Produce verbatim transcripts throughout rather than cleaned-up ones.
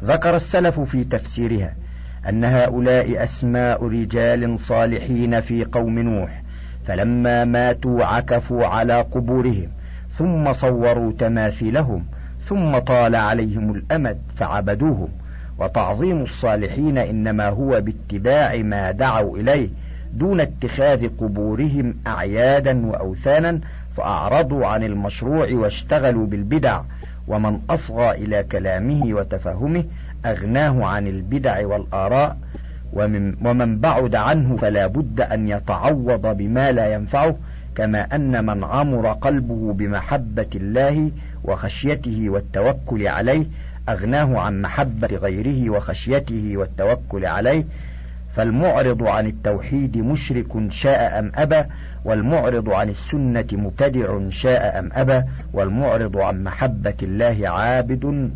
ذكر السلف في تفسيرها أن هؤلاء أسماء رجال صالحين في قوم نوح، فلما ماتوا عكفوا على قبورهم ثم صوروا تماثيلهم ثم طال عليهم الأمد فعبدوهم. وتعظيم الصالحين إنما هو باتباع ما دعوا إليه دون اتخاذ قبورهم أعيادا وأوثانا، فأعرضوا عن المشروع واشتغلوا بالبدع. ومن أصغى إلى كلامه وتفهمه أغناه عن البدع والآراء، ومن, ومن بعد عنه فلا بد أن يتعوض بما لا ينفعه، كما أن من عمر قلبه بمحبة الله وخشيته والتوكل عليه أغناه عن محبة غيره وخشيته والتوكل عليه. فالمعرض عن التوحيد مشرك شاء أم أبى، والمعرض عن السنة مبتدع شاء أم أبى، والمعرض عن محبة الله عابد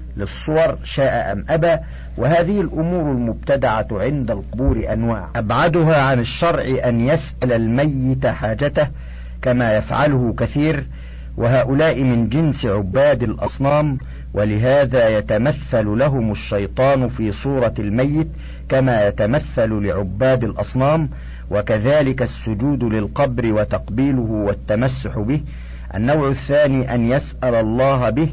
للصور شاء أم أبى. وهذه الأمور المبتدعة عند القبور أنواع، أبعدها عن الشرع أن يسأل الميت حاجته كما يفعله كثير، وهؤلاء من جنس عباد الأصنام، ولهذا يتمثل لهم الشيطان في صورة الميت كما يتمثل لعباد الأصنام. وكذلك السجود للقبر وتقبيله والتمسح به. النوع الثاني أن يسأل الله به،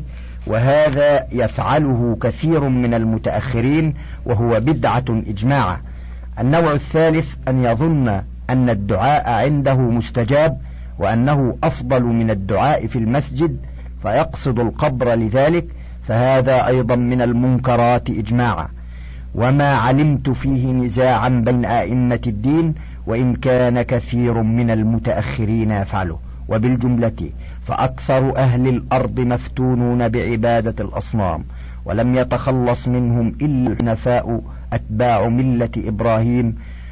وهذا يفعله كثير من المتأخرين وهو بدعة إجماعا. النوع الثالث أن يظن أن الدعاء عنده مستجاب وأنه أفضل من الدعاء في المسجد فيقصد القبر لذلك، فهذا أيضا من المنكرات إجماعا. وما علمت فيه نزاعا بين أئمة الدين، وإن كان كثير من المتأخرين يفعله. وبالجملة فأكثر أهل الأرض مفتونون بعبادة الأصنام، ولم يتخلص منهم إلا الحنفاء أتباع ملة إبراهيم،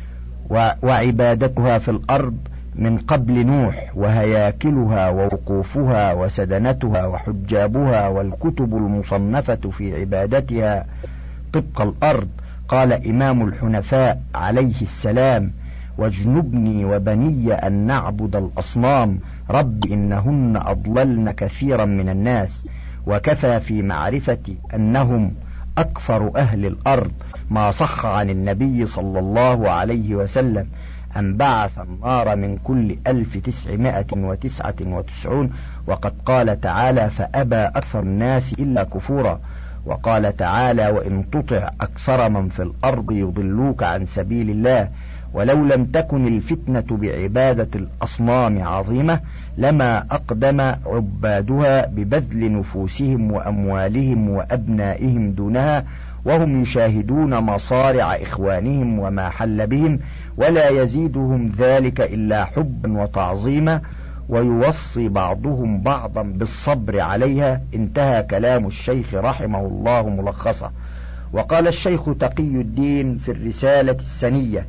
وعبادتها في الأرض من قبل نوح، وهياكلها ووقوفها وسدنتها وحجابها والكتب المصنفة في عبادتها طبق الأرض. قال إمام الحنفاء عليه السلام: واجنبني وبني أن نعبد الأصنام رب إنهن أضللن كثيرا من الناس. وكفى في معرفة أنهم أكفر أهل الأرض ما صح عن النبي صلى الله عليه وسلم أن بعث النار من كل ألف تسعمائة وتسعة وتسعون، وقد قال تعالى: فأبى أكثر الناس إلا كفورا. وقال تعالى: وإن تطع أكثر من في الأرض يضلوك عن سبيل الله. ولو لم تكن الفتنة بعبادة الأصنام عظيمة لما أقدم عبادها ببذل نفوسهم وأموالهم وأبنائهم دونها، وهم يشاهدون مصارع إخوانهم وما حل بهم، ولا يزيدهم ذلك إلا حبا وتعظيما، ويوصي بعضهم بعضا بالصبر عليها. انتهى كلام الشيخ رحمه الله ملخصا. وقال الشيخ تقي الدين في الرسالة السنية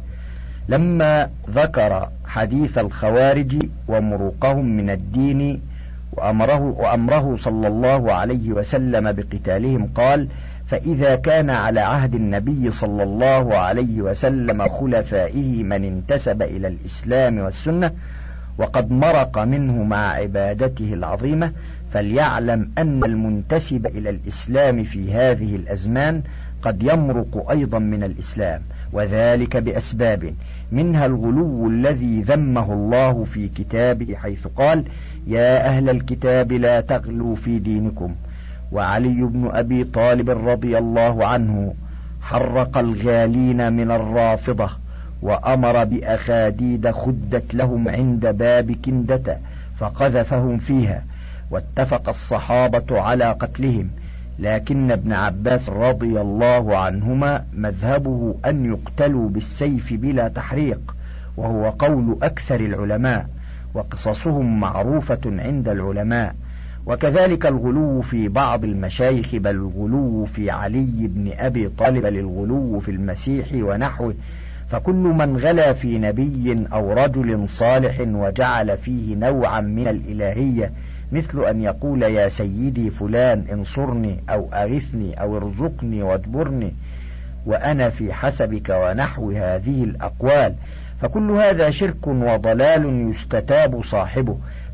لما ذكر حديث الخوارج ومروقهم من الدين وأمره, وأمره صلى الله عليه وسلم بقتالهم قال: فإذا كان على عهد النبي صلى الله عليه وسلم خلفائه من انتسب إلى الإسلام والسنة وقد مرق منه مع عبادته العظيمة، فليعلم أن المنتسب إلى الإسلام في هذه الأزمان قد يمرق أيضا من الإسلام، وذلك بأسباب، منها الغلو الذي ذمه الله في كتابه حيث قال: يا أهل الكتاب لا تغلوا في دينكم. وعلي بن أبي طالب رضي الله عنه حرق الغالين من الرافضة، وأمر بأخاديد خدت لهم عند باب كندة فقذفهم فيها، واتفق الصحابة على قتلهم، لكن ابن عباس رضي الله عنهما مذهبه أن يقتلوا بالسيف بلا تحريق، وهو قول أكثر العلماء، وقصصهم معروفة عند العلماء. وكذلك الغلو في بعض المشايخ، بل الغلو في علي بن أبي طالب، بل الغلو في المسيح ونحوه. فكل من غلا في نبي أو رجل صالح وجعل فيه نوعا من الإلهية، مثل أن يقول: يا سيدي فلان انصرني أو أغثني أو ارزقني واجبرني وأنا في حسبك، ونحو هذه الأقوال، فكل هذا شرك وضلال يستتاب صاحبه.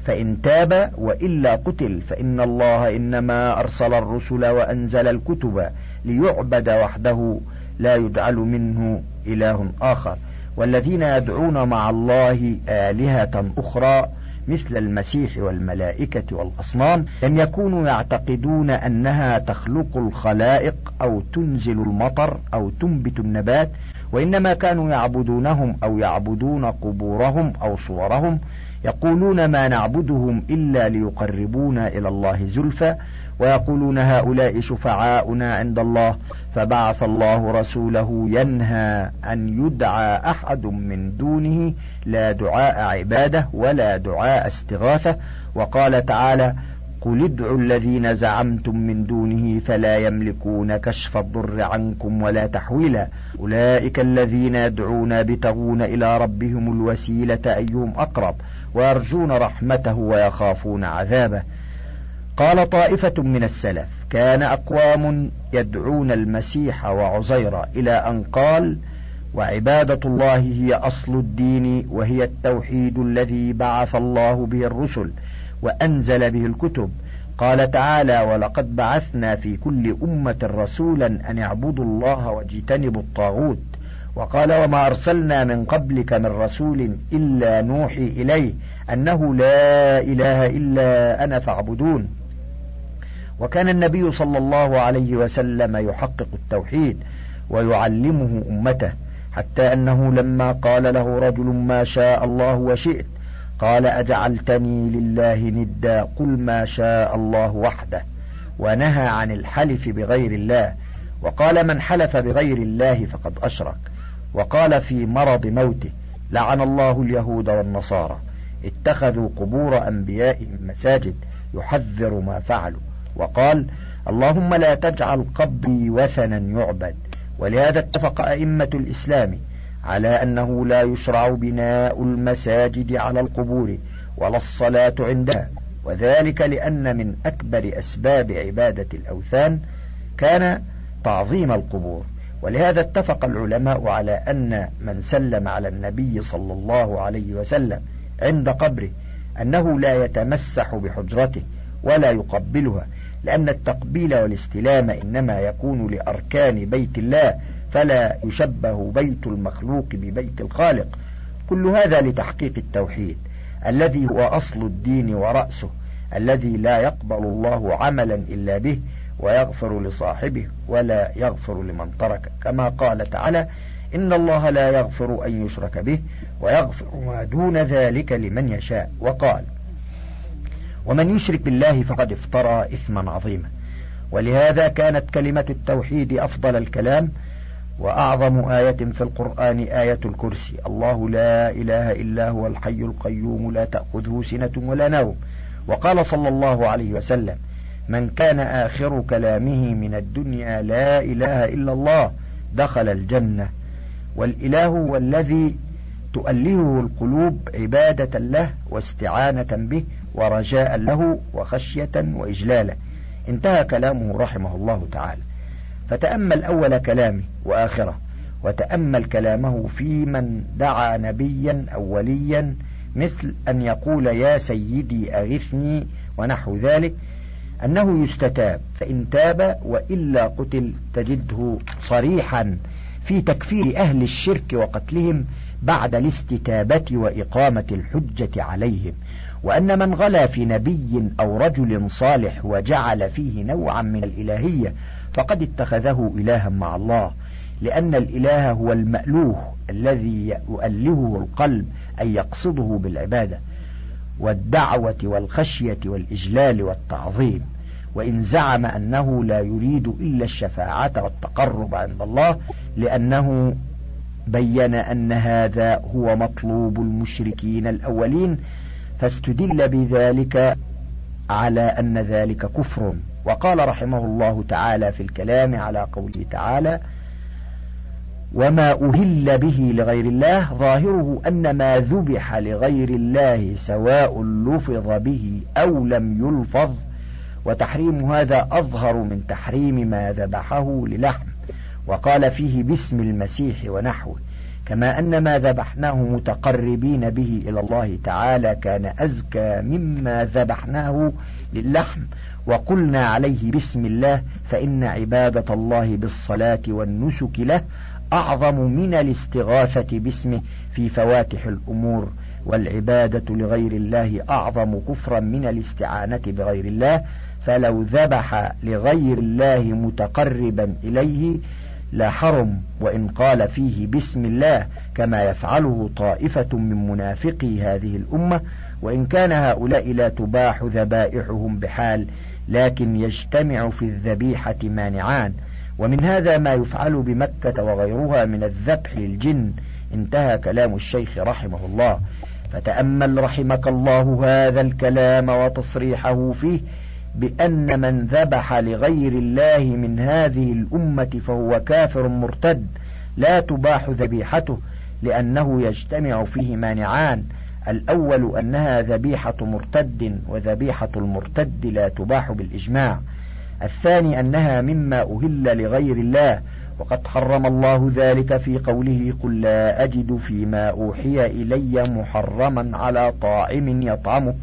فإن تاب وإلا قتل، فإن الله إنما أرسل الرسل وأنزل الكتب ليعبد وحده لا يجعل منه إله آخر. والذين يدعون مع الله آلهة أخرى مثل المسيح والملائكة والأصنام لم يكونوا يعتقدون أنها تخلق الخلائق أو تنزل المطر أو تنبت النبات، وإنما كانوا يعبدونهم أو يعبدون قبورهم أو صورهم، يقولون ما نعبدهم إلا ليقربونا إلى الله زلفى، ويقولون هؤلاء شفعاؤنا عند الله، فبعث الله رسوله ينهى أن يدعى أحد من دونه، لا دعاء عبادة ولا دعاء استغاثة. وقال تعالى: قل ادعوا الذين زعمتم من دونه فلا يملكون كشف الضر عنكم ولا تحويلا، أولئك الذين يدعون يبتغون إلى ربهم الوسيلة أيهم أقرب ويرجون رحمته ويخافون عذابه. قال طائفة من السلف: كان أقوام يدعون المسيح وعزير، إلى أن قال: وعبادة الله هي أصل الدين، وهي التوحيد الذي بعث الله به الرسل وأنزل به الكتب. قال تعالى: ولقد بعثنا في كل أمة رسولا أن اعبدوا الله واجتنبوا الطاغوت. وقال: وما أرسلنا من قبلك من رسول إلا نوحي إليه أنه لا إله إلا أنا فاعبدون. وكان النبي صلى الله عليه وسلم يحقق التوحيد ويعلمه أمته، حتى أنه لما قال له رجل: ما شاء الله وشئت، قال: أجعلتني لله ندا، قل ما شاء الله وحده. ونهى عن الحلف بغير الله، وقال: من حلف بغير الله فقد أشرك. وقال في مرض موته: لعن الله اليهود والنصارى اتخذوا قبور أنبيائهم مساجد، يحذر ما فعلوا. وقال: اللهم لا تجعل قبري وثنا يعبد. ولهذا اتفق أئمة الإسلام على أنه لا يشرع بناء المساجد على القبور ولا الصلاة عندها، وذلك لأن من أكبر أسباب عبادة الأوثان كان تعظيم القبور. ولهذا اتفق العلماء على أن من سلم على النبي صلى الله عليه وسلم عند قبره أنه لا يتمسح بحجرته ولا يقبلها، لأن التقبيل والاستلام إنما يكون لأركان بيت الله، فلا يشبه بيت المخلوق ببيت الخالق. كل هذا لتحقيق التوحيد الذي هو أصل الدين ورأسه، الذي لا يقبل الله عملا إلا به، ويغفر لصاحبه ولا يغفر لمن ترك، كما قال تعالى: إن الله لا يغفر أن يشرك به ويغفر ما دون ذلك لمن يشاء. وقال: ومن يشرك بالله فقد افترى إثما عظيما. ولهذا كانت كلمة التوحيد أفضل الكلام، وأعظم آية في القرآن آية الكرسي: الله لا إله إلا هو الحي القيوم لا تأخذه سنة ولا نوم. وقال صلى الله عليه وسلم: من كان آخر كلامه من الدنيا لا إله إلا الله دخل الجنة. والإله هو الذي تؤلهه القلوب عبادة له واستعانة به ورجاء له وخشية وإجلالا. انتهى كلامه رحمه الله تعالى. فتأمل أول كلامه وآخره، وتأمل كلامه في من دعا نبيا أو وليا، مثل أن يقول: يا سيدي أغثني ونحو ذلك، أنه يستتاب، فإن تاب وإلا قتل. تجده صريحا في تكفير أهل الشرك وقتلهم بعد الاستتابة وإقامة الحجة عليهم، وأن من غلا في نبي أو رجل صالح وجعل فيه نوعا من الإلهية فقد اتخذه إلها مع الله، لأن الإله هو المألوه الذي يؤلهه القلب أي يقصده بالعبادة والدعوة والخشية والإجلال والتعظيم. وإن زعم أنه لا يريد إلا الشفاعة والتقرب عند الله، لأنه بين أن هذا هو مطلوب المشركين الأولين، فاستدل بذلك على أن ذلك كفر. وقال رحمه الله تعالى في الكلام على قوله تعالى: وما أهل به لغير الله، ظاهره أن ما ذبح لغير الله سواء لفظ به أو لم يلفظ، وتحريم هذا أظهر من تحريم ما ذبحه للحم. وقال فيه باسم المسيح ونحوه، كما أن ما ذبحناه متقربين به إلى الله تعالى كان أزكى مما ذبحناه للحم. وقلنا عليه بسم الله، فإن عبادة الله بالصلاة والنسك له أعظم من الاستغاثة باسمه في فواتح الأمور، والعبادة لغير الله أعظم كفرا من الاستعانة بغير الله. فلو ذبح لغير الله متقربا إليه لحرم، وإن قال فيه بسم الله كما يفعله طائفة من منافقي هذه الأمة، وإن كان هؤلاء لا تباح ذبائحهم بحال، لكن يجتمع في الذبيحة مانعان. ومن هذا ما يفعل بمكة وغيرها من الذبح للجن. انتهى كلام الشيخ رحمه الله. فتأمل رحمك الله هذا الكلام وتصريحه فيه بأن من ذبح لغير الله من هذه الأمة فهو كافر مرتد لا تباح ذبيحته، لأنه يجتمع فيه مانعان: الأول أنها ذبيحة مرتد، وذبيحة المرتد لا تباح بالإجماع. الثاني أنها مما أهل لغير الله، وقد حرم الله ذلك في قوله: قل لا أجد فيما أوحي إلي محرما على طاعم يطعمه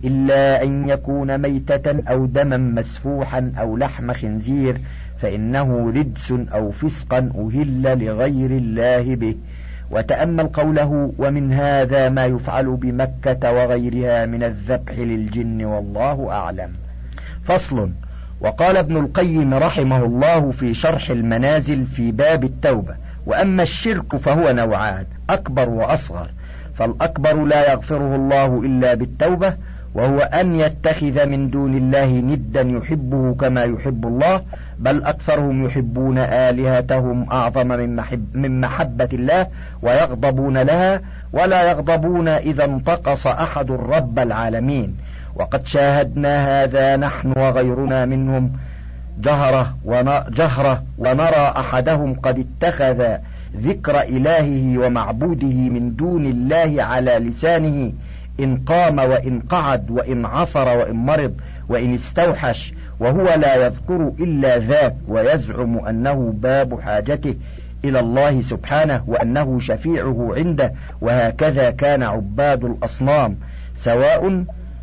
إلا أن يكون ميتة أو دما مسفوحا أو لحم خنزير فإنه رجس أو فسقا أهل لغير الله به. وتأمل قوله: ومن هذا ما يفعل بمكة وغيرها من الذبح للجن والله أعلم. فصل. وقال ابن القيم رحمه الله في شرح المنازل في باب التوبة: وأما الشرك فهو نوعان: أكبر وأصغر. فالأكبر لا يغفره الله إلا بالتوبة، وهو أن يتخذ من دون الله ندا يحبه كما يحب الله، بل أكثرهم يحبون آلهتهم أعظم من, محب من محبة الله ويغضبون لها، ولا يغضبون إذا انتقص أحد رب العالمين. وقد شاهدنا هذا نحن وغيرنا منهم جهرة, جهرة ونرى أحدهم قد اتخذ ذكر إلهه ومعبوده من دون الله على لسانه، إن قام وإن قعد وإن عثر وإن مرض وإن استوحش، وهو لا يذكر إلا ذاك، ويزعم أنه باب حاجته إلى الله سبحانه وأنه شفيعه عنده. وهكذا كان عباد الأصنام سواء.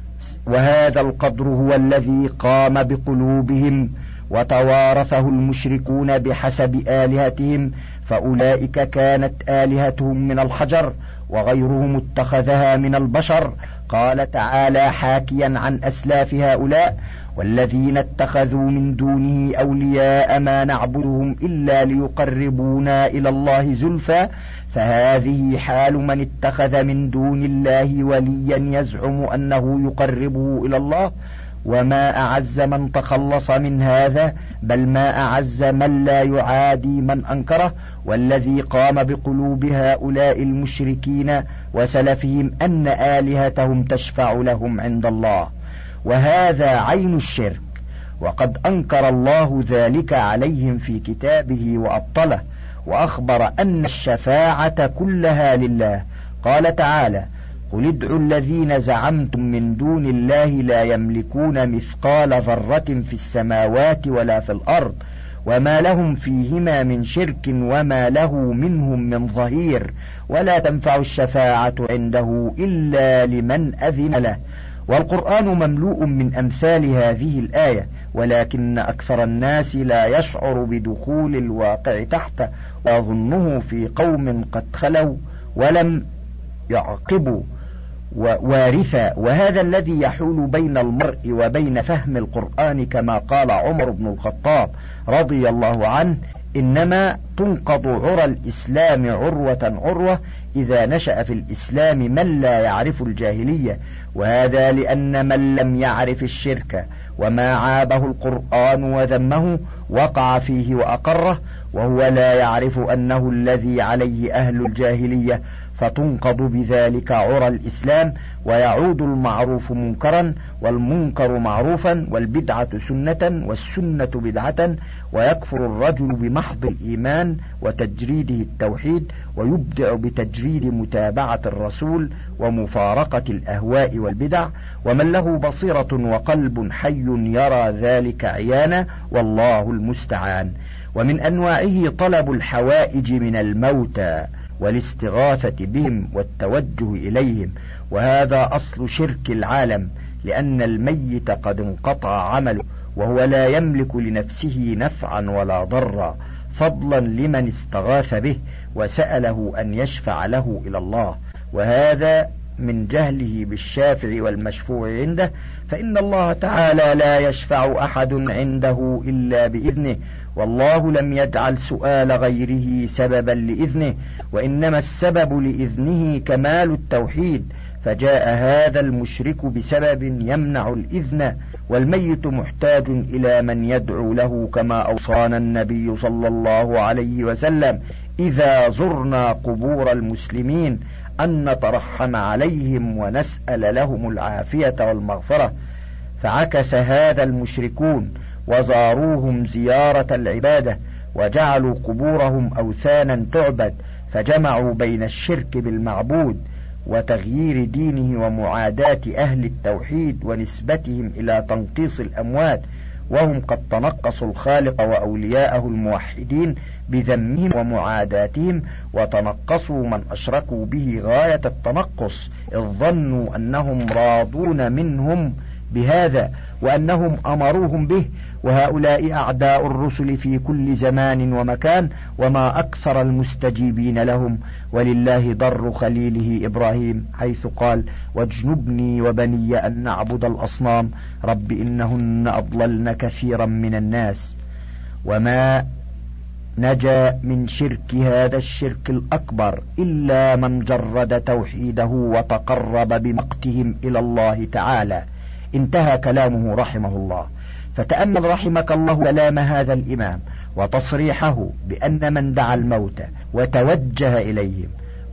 وهذا القدر هو الذي قام بقلوبهم وتوارثه المشركون بحسب آلهتهم، فأولئك كانت آلهتهم من الحجر وغيرهم اتخذها من البشر. قال تعالى حاكيا عن أسلاف هؤلاء: والذين اتخذوا من دونه أولياء ما نعبدهم إلا ليقربونا إلى الله زلفى. فهذه حال من اتخذ من دون الله وليا يزعم أنه يقربه إلى الله. وما أعز من تخلص من هذا، بل ما أعز من لا يعادي من أنكره. والذي قام بقلوب هؤلاء المشركين وسلفهم أن آلهتهم تشفع لهم عند الله، وهذا عين الشرك، وقد أنكر الله ذلك عليهم في كتابه وأبطله، وأخبر أن الشفاعة كلها لله. قال تعالى: قل ادعوا الذين زعمتم من دون الله لا يملكون مثقال ذرة في السماوات ولا في الأرض وما لهم فيهما من شرك وما له منهم من ظهير، ولا تنفع الشفاعة عنده إلا لمن أذن له. والقرآن مملوء من أمثال هذه الآية، ولكن أكثر الناس لا يشعر بدخول الواقع تحته، ويظنه في قوم قد خلوا ولم يعقبوا وارثا. وهذا الذي يحول بين المرء وبين فهم القرآن، كما قال عمر بن الخطاب رضي الله عنه: إنما تنقض عرى الإسلام عروة عروة إذا نشأ في الإسلام من لا يعرف الجاهلية. وهذا لأن من لم يعرف الشرك وما عابه القرآن وذمه وقع فيه وأقره، وهو لا يعرف أنه الذي عليه أهل الجاهلية، فتنقض بذلك عرى الإسلام، ويعود المعروف منكرا والمنكر معروفا والبدعة سنة والسنة بدعة، ويكفر الرجل بمحض الإيمان وتجريده التوحيد، ويبدع بتجريد متابعة الرسول ومفارقة الأهواء والبدع. ومن له بصيرة وقلب حي يرى ذلك عيانا، والله المستعان. ومن أنواعه طلب الحوائج من الموتى والاستغاثة بهم والتوجه إليهم، وهذا أصل شرك العالم، لأن الميت قد انقطع عمله وهو لا يملك لنفسه نفعا ولا ضرا، فضلا لمن استغاث به وسأله أن يشفع له إلى الله، وهذا من جهله بالشافع والمشفوع عنده، فإن الله تعالى لا يشفع أحد عنده إلا بإذنه، والله لم يجعل سؤال غيره سببا لإذنه، وإنما السبب لإذنه كمال التوحيد، فجاء هذا المشرك بسبب يمنع الإذن، والميت محتاج إلى من يدعو له، كما أوصانا النبي صلى الله عليه وسلم إذا زرنا قبور المسلمين أن نترحم عليهم ونسأل لهم العافية والمغفرة. فعكس هذا المشركون وزاروهم زيارة العبادة، وجعلوا قبورهم أوثانا تعبد، فجمعوا بين الشرك بالمعبود وتغيير دينه ومعاداة أهل التوحيد ونسبتهم إلى تنقيص الأموات، وهم قد تنقصوا الخالق وأولياءه الموحدين بذمهم ومعاداتهم، وتنقصوا من أشركوا به غاية التنقص، إذ ظنوا أنهم راضون منهم بهذا وأنهم أمروهم به، وهؤلاء أعداء الرسل في كل زمان ومكان، وما أكثر المستجيبين لهم. ولله ضر خليله إبراهيم حيث قال: واجنبني وبني أن نعبد الأصنام رب إنهن أضللن كثيرا من الناس. وما نجا من شرك هذا الشرك الأكبر إلا من جرد توحيده وتقرب بمقتهم إلى الله تعالى. انتهى كلامه رحمه الله. فتأمل رحمك الله كلام هذا الإمام وتصريحه بأن من دعا الموتى وتوجه إليهم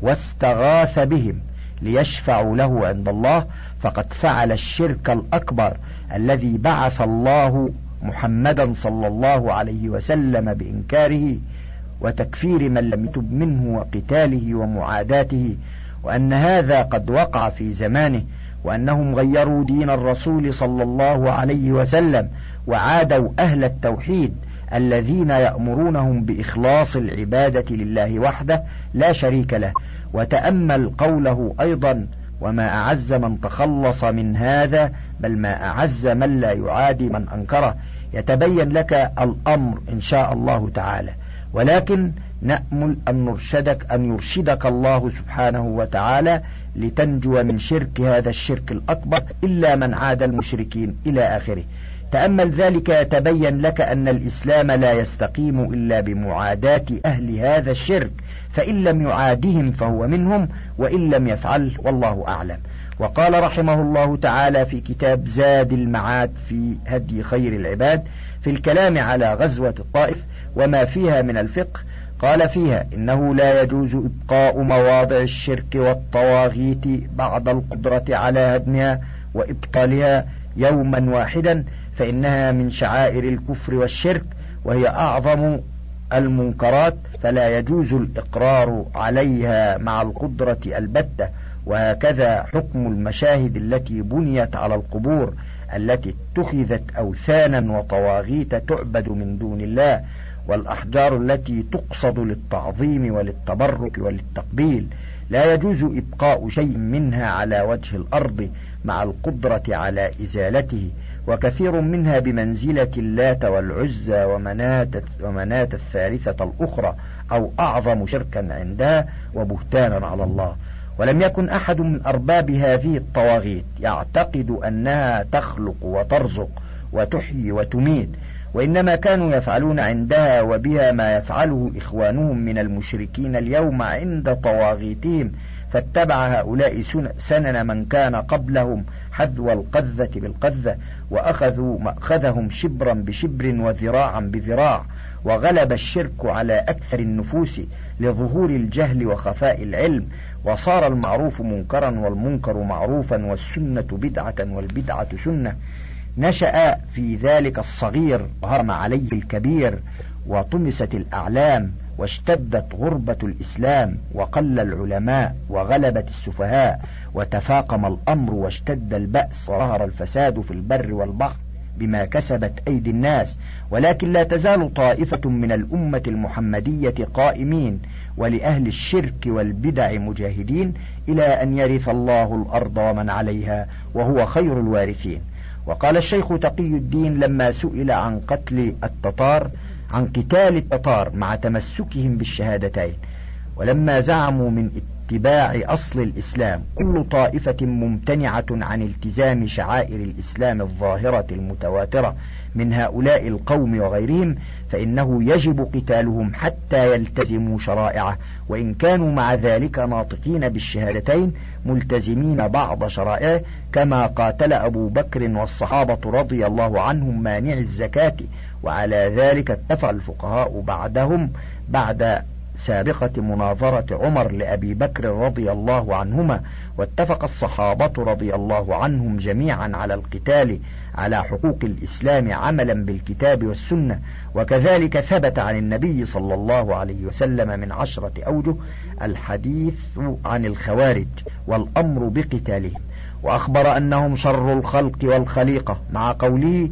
واستغاث بهم ليشفعوا له عند الله فقد فعل الشرك الأكبر الذي بعث الله محمدا صلى الله عليه وسلم بإنكاره وتكفير من لم يتب منه وقتاله ومعاداته، وأن هذا قد وقع في زمانه، وأنهم غيروا دين الرسول صلى الله عليه وسلم وعادوا أهل التوحيد الذين يأمرونهم بإخلاص العبادة لله وحده لا شريك له. وتأمل قوله أيضا: وما أعز من تخلص من هذا، بل ما أعز من لا يعادي من أنكره. يتبين لك الأمر إن شاء الله تعالى، ولكن نأمل أن نرشدك أن يرشدك الله سبحانه وتعالى لتنجو من شرك هذا الشرك الأكبر إلا من عاد المشركين إلى آخره. تأمل ذلك يتبين لك أن الإسلام لا يستقيم إلا بمعاداة أهل هذا الشرك، فإن لم يعادهم فهو منهم، وإن لم يفعل والله أعلم. وقال رحمه الله تعالى في كتاب زاد المعاد في هدي خير العباد في الكلام على غزوة الطائف وما فيها من الفقه، قال فيها: إنه لا يجوز إبقاء مواضع الشرك والطواغيت بعد القدرة على هدمها وإبطالها يوما واحدا، فإنها من شعائر الكفر والشرك، وهي أعظم المنكرات، فلا يجوز الإقرار عليها مع القدرة البتة. وهكذا حكم المشاهد التي بنيت على القبور التي اتخذت أوثانا وطواغيت تعبد من دون الله، والأحجار التي تقصد للتعظيم وللتبرك وللتقبيل، لا يجوز إبقاء شيء منها على وجه الأرض مع القدرة على إزالته، وكثير منها بمنزلة اللات والعزى ومناة, ومناة الثالثة الأخرى، أو أعظم شركا عندها وبهتانا على الله. ولم يكن أحد من أرباب هذه الطواغيت يعتقد أنها تخلق وترزق وتحيي وتميت، وإنما كانوا يفعلون عندها وبها ما يفعله إخوانهم من المشركين اليوم عند طواغيتهم، فاتبع هؤلاء سنن من كان قبلهم حذو القذة بالقذة، وأخذوا مأخذهم شبرا بشبر وذراعا بذراع، وغلب الشرك على أكثر النفوس لظهور الجهل وخفاء العلم، وصار المعروف منكرا والمنكر معروفا والسنة بدعة والبدعة سنة. نشأ في ذلك الصغير وهرم عليه الكبير، وطمست الأعلام، واشتدت غربة الإسلام، وقل العلماء، وغلبت السفهاء، وتفاقم الأمر، واشتد البأس، وظهر الفساد في البر والبحر، بما كسبت أيدي الناس، ولكن لا تزال طائفة من الأمة المحمدية قائمين، ولأهل الشرك والبدع مجاهدين، إلى أن يرث الله الأرض ومن عليها وهو خير الوارثين. وقال الشيخ تقي الدين لما سئل عن قتل التتار عن قتال التتار مع تمسكهم بالشهادتين، ولما زعموا من اتباع أصل الإسلام كل طائفة ممتنعة عن التزام شعائر الإسلام الظاهرة المتواترة من هؤلاء القوم وغيرهم، فإنه يجب قتالهم حتى يلتزموا شرائعه، وإن كانوا مع ذلك ناطقين بالشهادتين ملتزمين بعض شرائعه، كما قاتل أبو بكر والصحابة رضي الله عنهم مانع الزكاة. وعلى ذلك اتفق الفقهاء بعدهم بعد سابقة مناظرة عمر لأبي بكر رضي الله عنهما، واتفق الصحابة رضي الله عنهم جميعا على القتال على حقوق الإسلام عملا بالكتاب والسنة. وكذلك ثبت عن النبي صلى الله عليه وسلم من عشرة أوجه الحديث عن الخوارج والأمر بقتالهم، وأخبر أنهم شر الخلق والخليقة، مع قوله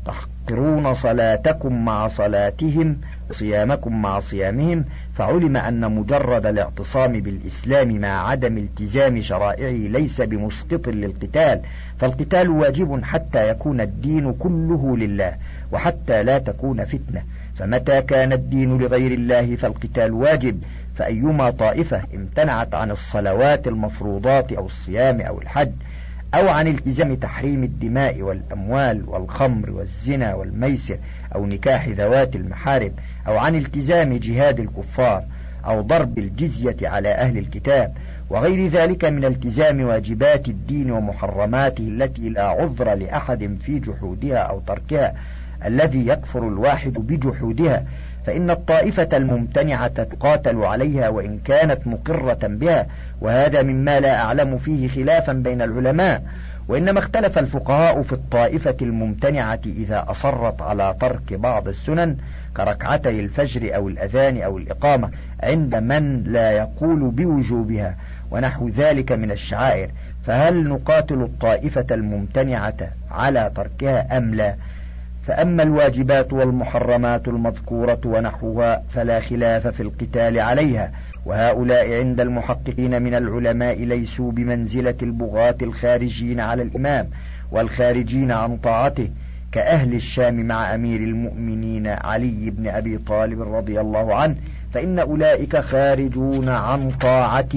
تحقرون صلاتكم مع صلاتهم صيامكم مع صيامهم، فعلم أن مجرد الاعتصام بالإسلام مع عدم التزام شرائعه ليس بمسقط للقتال، فالقتال واجب حتى يكون الدين كله لله وحتى لا تكون فتنة، فمتى كان الدين لغير الله فالقتال واجب. فأيما طائفة امتنعت عن الصلوات المفروضات أو الصيام أو الحج، أو عن التزام تحريم الدماء والأموال والخمر والزنا والميسر أو نكاح ذوات المحارم، أو عن التزام جهاد الكفار أو ضرب الجزية على أهل الكتاب وغير ذلك من التزام واجبات الدين ومحرماته التي لا عذر لأحد في جحودها أو تركها، الذي يكفر الواحد بجحودها، فإن الطائفة الممتنعة تقاتل عليها وإن كانت مقرة بها، وهذا مما لا أعلم فيه خلافا بين العلماء. وإنما اختلف الفقهاء في الطائفة الممتنعة إذا أصرت على ترك بعض السنن كركعتي الفجر أو الأذان أو الإقامة عند من لا يقول بوجوبها ونحو ذلك من الشعائر، فهل نقاتل الطائفة الممتنعة على تركها أم لا؟ فأما الواجبات والمحرمات المذكورة ونحوها فلا خلاف في القتال عليها، وهؤلاء عند المحققين من العلماء ليسوا بمنزلة البغاة الخارجين على الإمام والخارجين عن طاعته، كأهل الشام مع أمير المؤمنين علي بن أبي طالب رضي الله عنه، فإن أولئك خارجون عن طاعة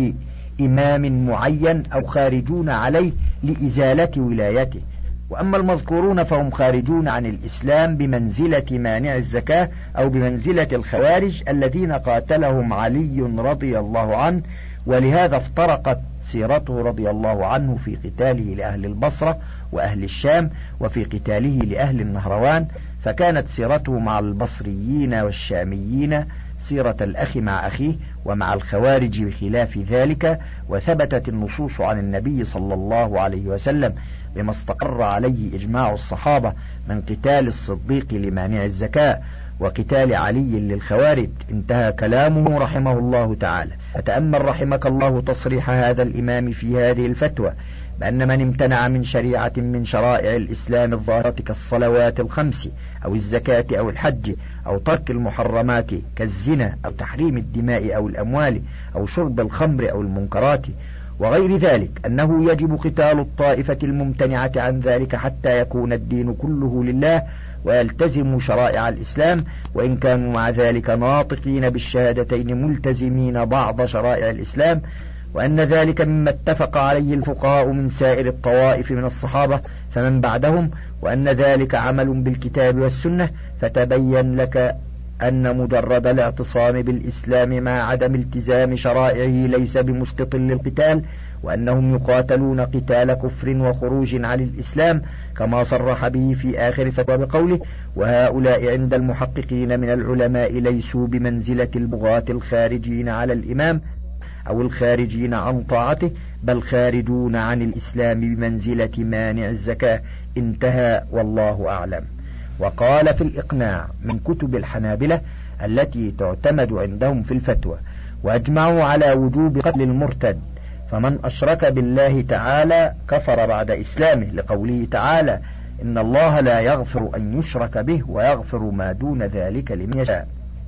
إمام معين أو خارجون عليه لإزالة ولايته. وأما المذكورون فهم خارجون عن الإسلام بمنزلة مانع الزكاة أو بمنزلة الخوارج الذين قاتلهم علي رضي الله عنه، ولهذا افترقت سيرته رضي الله عنه في قتاله لأهل البصرة وأهل الشام وفي قتاله لأهل النهروان، فكانت سيرته مع البصريين والشاميين سيرة الأخ مع أخيه، ومع الخوارج بخلاف ذلك. وثبتت النصوص عن النبي صلى الله عليه وسلم بما استقر عليه إجماع الصحابة من قتال الصديق لمانع الزكاة وقتال علي للخوارج. انتهى كلامه رحمه الله تعالى. فتأمل رحمك الله تصريح هذا الإمام في هذه الفتوى بأن من امتنع من شريعة من شرائع الإسلام الظاهرة كالصلوات الخمس أو الزكاة أو الحج أو ترك المحرمات كالزنا أو تحريم الدماء أو الأموال أو شرب الخمر أو المنكرات وغير ذلك، أنه يجب قتال الطائفة الممتنعة عن ذلك حتى يكون الدين كله لله ويلتزموا شرائع الإسلام، وإن كانوا مع ذلك ناطقين بالشهادتين ملتزمين بعض شرائع الإسلام، وأن ذلك مما اتفق عليه الفقهاء من سائر الطوائف من الصحابة فمن بعدهم، وأن ذلك عمل بالكتاب والسنة. فتبين لك أن مجرد الاعتصام بالإسلام مع عدم التزام شرائعه ليس بمسقط للقتال، وأنهم يقاتلون قتال كفر وخروج عن الإسلام كما صرح به في آخر فتوى بقوله: وهؤلاء عند المحققين من العلماء ليسوا بمنزلة البغاة الخارجين على الإمام أو الخارجين عن طاعته، بل خارجون عن الإسلام بمنزلة مانع الزكاة. انتهى والله أعلم. وقال في الإقناع من كتب الحنابلة التي تعتمد عندهم في الفتوى: وأجمعوا على وجوب قتل المرتد، فمن أشرك بالله تعالى كفر بعد إسلامه، لقوله تعالى: إن الله لا يغفر أن يشرك به ويغفر ما دون ذلك لمن يشاء.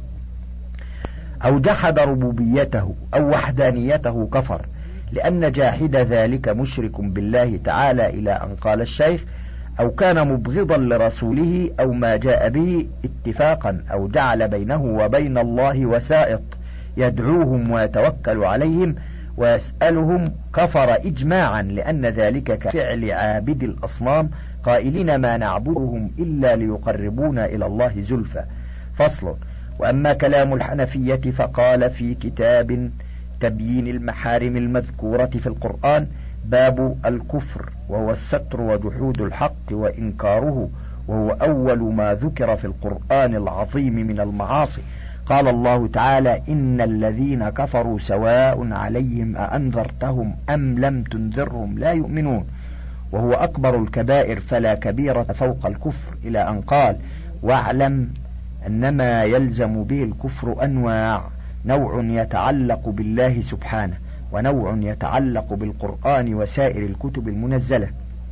أو جحد ربوبيته أو وحدانيته كفر، لأن جاحد ذلك مشرك بالله تعالى، إلى أن قال الشيخ: أو كان مبغضا لرسوله أو ما جاء به اتفاقا، أو جعل بينه وبين الله وسائط يدعوهم ويتوكل عليهم ويسألهم، كفر إجماعا، لأن ذلك كفعل عابد الأصنام قائلين: ما نعبدهم إلا ليقربونا إلى الله زلفى. فصل. وأما كلام الحنفية فقال في كتاب تبيين المحارم المذكورة في القرآن: باب الكفر، وهو الستر وجحود الحق وإنكاره، وهو أول ما ذكر في القرآن العظيم من المعاصي. قال الله تعالى: إن الذين كفروا سواء عليهم أأنذرتهم أم لم تنذرهم لا يؤمنون، وهو أكبر الكبائر فلا كبيرة فوق الكفر، إلى أن قال: واعلم أنما يلزم به الكفر أنواع: نوع يتعلق بالله سبحانه، ونوع يتعلق بالقرآن وسائر الكتب المنزلة،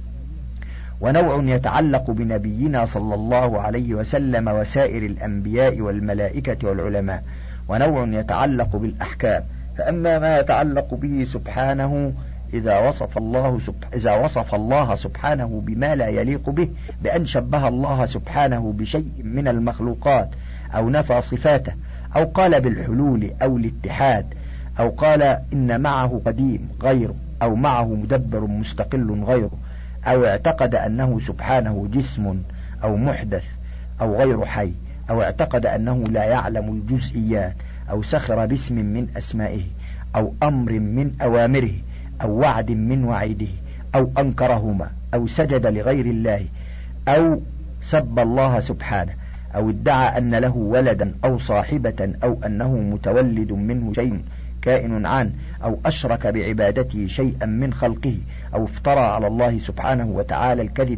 ونوع يتعلق بنبينا صلى الله عليه وسلم وسائر الأنبياء والملائكة والعلماء، ونوع يتعلق بالأحكام. فأما ما يتعلق به سبحانه إذا وصف الله سب... إذا وصف الله سبحانه بما لا يليق به، بأن شبه الله سبحانه بشيء من المخلوقات، أو نفى صفاته، أو قال بالحلول أو الاتحاد، أو قال إن معه قديم غيره، أو معه مدبر مستقل غيره، أو اعتقد أنه سبحانه جسم أو محدث أو غير حي، أو اعتقد أنه لا يعلم الجزئيات، أو سخر باسم من أسمائه، أو أمر من أوامره، أو وعد من وعيده، أو أنكرهما، أو سجد لغير الله، أو سب الله سبحانه، أو ادعى أن له ولدا أو صاحبة، أو أنه متولد منه شيء كائن عنه، أو أشرك بعبادته شيئا من خلقه، أو افترى على الله سبحانه وتعالى الكذب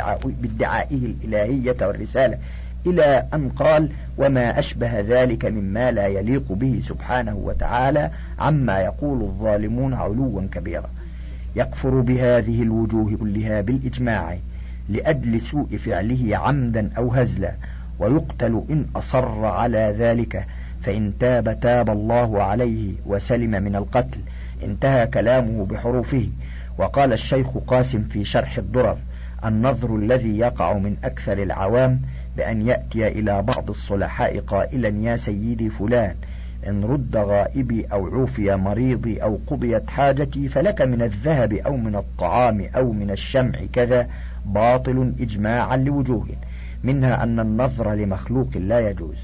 بادعائه الإلهية والرسالة، إلى أن قال: وما أشبه ذلك مما لا يليق به سبحانه وتعالى عما يقول الظالمون علوا كبيرا. يكفر بهذه الوجوه كلها بالإجماع لأجل سوء فعله عمدا أو هزلا، ويقتل إن أصر على ذلك، فإن تاب تاب الله عليه وسلم من القتل. انتهى كلامه بحروفه. وقال الشيخ قاسم في شرح الدرر: النظر الذي يقع من أكثر العوام بأن يأتي إلى بعض الصلحاء قائلا: يا سيدي فلان، إن رد غائبي أو عوفي مريضي أو قضيت حاجتي فلك من الذهب أو من الطعام أو من الشمع كذا، باطل إجماعا لوجوه، منها أن النظر لمخلوق لا يجوز،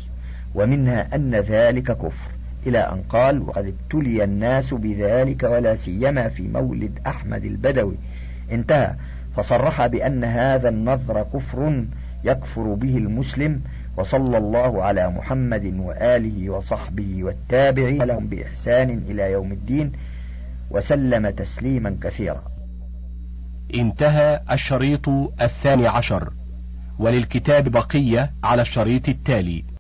ومنها أن ذلك كفر، إلى أن قال: وقد ابتلي الناس بذلك ولا سيما في مولد أحمد البدوي. انتهى. فصرح بأن هذا النظر كفر يكفر به المسلم. وصلى الله على محمد وآله وصحبه والتابعين لهم بإحسان إلى يوم الدين، وسلم تسليما كثيرا. انتهى الشريط الثاني عشر، وللكتاب بقية على الشريط التالي.